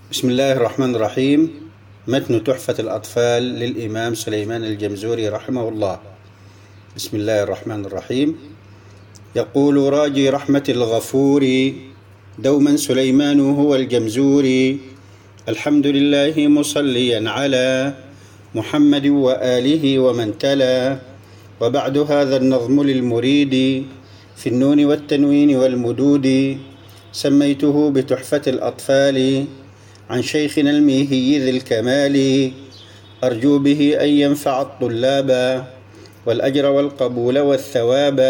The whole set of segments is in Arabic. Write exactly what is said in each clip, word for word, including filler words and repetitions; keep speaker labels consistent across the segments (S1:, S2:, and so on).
S1: بسم الله الرحمن الرحيم. متن تحفة الأطفال للإمام سليمان الجمزوري رحمه الله. بسم الله الرحمن الرحيم. يقول راجي رحمة الغفور دوما سليمان هو الجمزوري، الحمد لله مصليا على محمد وآله ومن تلا. وبعد هذا النظم للمريد في النون والتنوين والمدود، سميته بتحفة الأطفال عن شيخنا الميهي ذي الكمال، أرجو به أن ينفع الطلاب والأجر والقبول والثواب.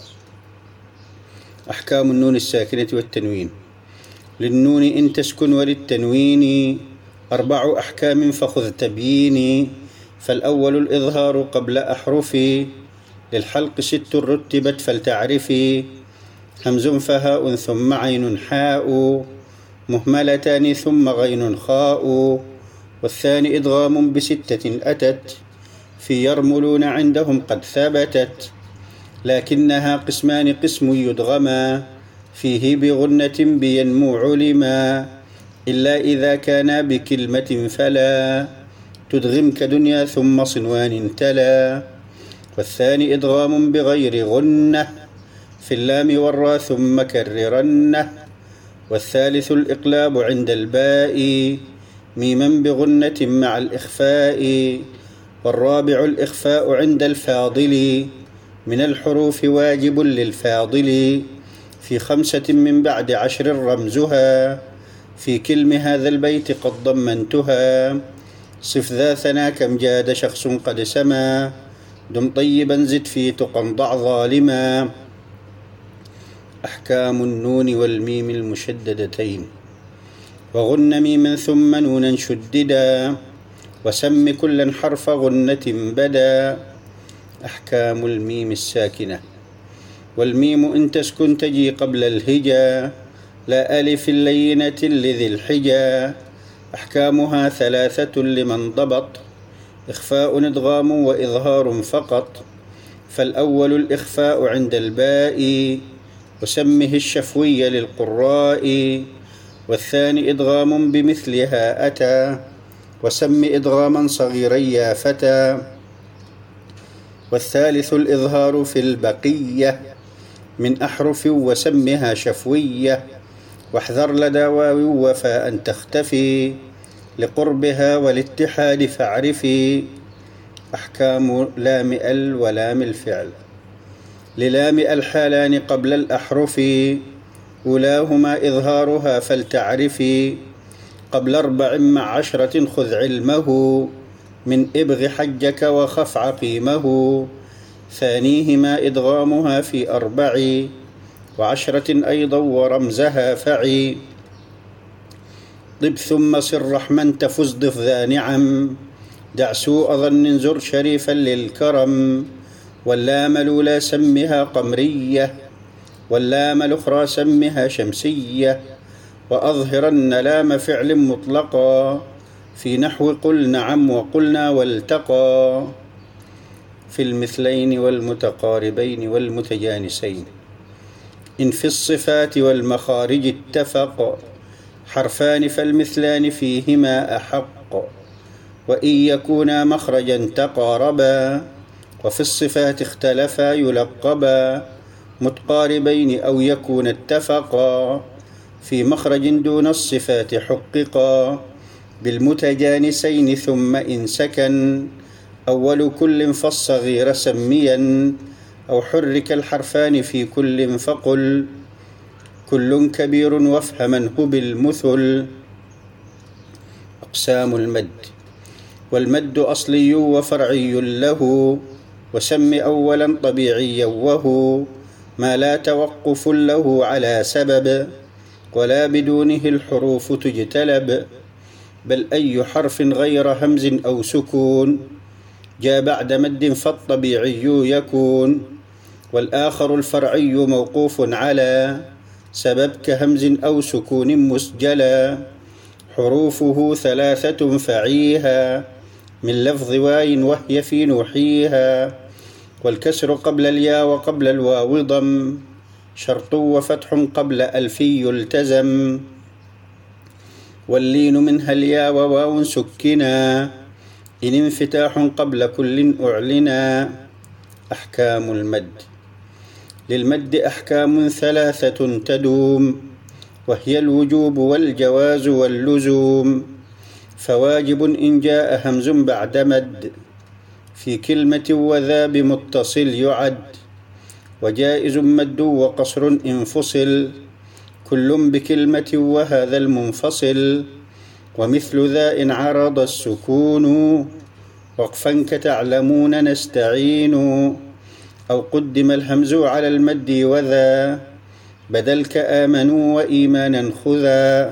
S1: أحكام النون الساكنة والتنوين. للنون إن تسكن وللتنوين أربع أحكام فخذ تبييني. فالأول الإظهار قبل أحرفي، للحلق ست رتبت فلتعرفي. همز فهاء ثم عين حاء، مهملتان ثم غين خاء. والثاني إدغام بستة أتت، في يرملون عندهم قد ثبتت. لكنها قسمان، قسم يدغما فيه بغنة بينمو علما، إلا إذا كان بكلمة فلا تدغم كدنيا ثم صنوان تلا. والثاني إدغام بغير غنة في اللام والراء ثم كررنه. والثالث الإقلاب عند الباء ميما بغنة مع الإخفاء. والرابع الإخفاء عند الفاضل من الحروف واجب للفاضل، في خمسة من بعد عشر رمزها، في كلم هذا البيت قد ضمنتها. صف ذا ثنا كم جاد شخص قد سما، دم طيبا زد في تقى ضع ظالما. أحكام النون والميم المشددتين. وغن ميما ثم نونا شددا، وسم كلا حرف غنة بدا. أحكام الميم الساكنة. والميم إن تسكن تجي قبل الهجا، لا ألف اللينة لذي الحجا. أحكامها ثلاثة لمن ضبط، إخفاء إدغام وإظهار فقط. فالأول الإخفاء عند الباء، وسمه الشفوي للقراء. والثاني إدغام بمثلها أتى، وسم إدغاما صغيرا يا فتى. والثالث الإظهار في البقية من أحرف، وسمها شفوية. واحذر لدى واو وفاء تختفي، لقربها والاتحاد فاعرفي. أحكام لام ال ولام الفعل. للام الحالان قبل الأحرف، أولاهما إظهارها فلتعرفي. قبل أربع مع عشرة خذ علمه، من إبغ حجك وخف عقيمه. ثانيهما إدغامها في أربع، وعشرة أيضا ورمزها فعي. طب ثم صر رحما تفز ضف ذا نعم، دع سوء ظن زر شريفا للكرم. واللام الأولى سمها قمرية، واللام الأخرى سمها شمسية. وأظهرن لام فعل مطلقا، في نحو قل نعم وقلنا والتقى. في المثلين والمتقاربين والمتجانسين. إن في الصفات والمخارج اتفق، حرفان فالمثلان فيهما أحق. وإن يكونا مخرجا تقاربا، وفي الصفات اختلفا يلقبا. متقاربين أو يكون اتفقا، في مخرج دون الصفات حققا. بالمتجانسين ثم إن سكن، أول كل فالصغير سميا. أو حرك الحرفان في كل فقل، كل كبير وافهمنه بالمثل. أقسام المد. والمد أصلي وفرعي له، وسم أولا طبيعيا وهو ما لا توقف له على سبب، ولا بدونه الحروف تجتلب. بل أي حرف غير همز أو سكون، جاء بعد مد فالطبيعي يكون. والآخر الفرعي موقوف على سبب كهمز أو سكون مسجلا. حروفه ثلاثة فعيها، من لفظ واي وهي في نوحيها. والكسر قبل الياء وقبل الواو ضم، شرط وفتح قبل ألف يلتزم. واللين منها الياء وواو سكنا إن انفتاح قبل كل أعلنا. أحكام المد. للمد أحكام ثلاثة تدوم، وهي الوجوب والجواز واللزوم. فواجب إن جاء همز بعد مد في كلمة وذا بمتصل يعد، وجائز مد وقصر انفصل كل بكلمة وهذا المنفصل. ومثل ذا إن عرض السكون وقفا كتعلمون نستعين، أو قدم الهمز على المد وذا بدل كآمنوا وإيمانا خذا.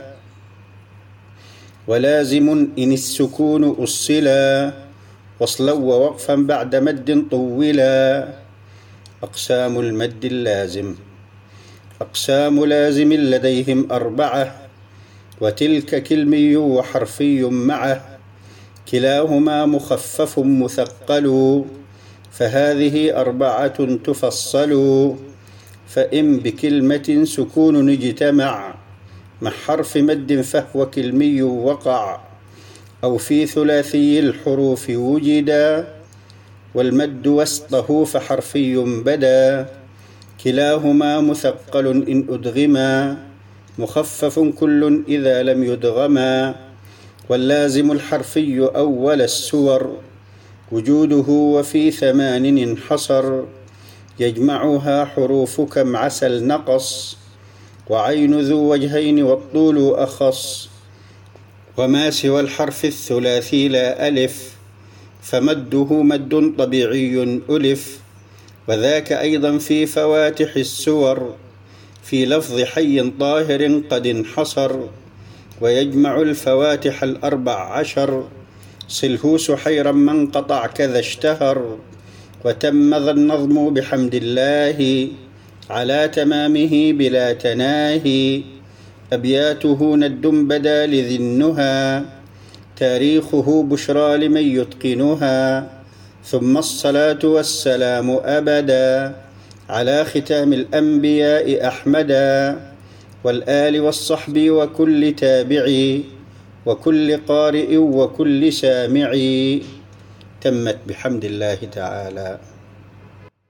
S1: ولازم إن السكون أصلا وصلا ووقفا بعد مد طولا. أقسام المد اللازم. أقسام لازم لديهم أربعة، وتلك كلمي وحرفي معه، كلاهما مخفف مثقل، فهذه أربعة تفصل. فإن بكلمة سكون اجتمع مع حرف مد فهو كلمي وقع، أو في ثلاثي الحروف وجدا، والمد وسطه فحرفي بدا، كلاهما مثقل إن أدغما، مخفف كل إذا لم يدغما. واللازم الحرفي أول السور وجوده وفي ثمان انحصر، يجمعها حروف كم عسل نقص، وعين ذو وجهين والطول أخص. وما سوى الحرف الثلاثي لا ألف فمده مد طبيعي ألف، وذاك أيضا في فواتح السور في لفظ حي طاهر قد انحصر. ويجمع الفواتح الأربع عشر صله سحيرا من قطع كذا اشتهر. وتم ذا النظم بحمد الله على تمامه بلا تناهي، أبياته ند بدا لذي النهى، تاريخه بشرى لمن يتقنها. ثم الصلاة والسلام أبدا على ختام الأنبياء أحمدا، والآل والصحب وكل تابعي وكل قارئ وكل سامعي. تمت بحمد الله تعالى.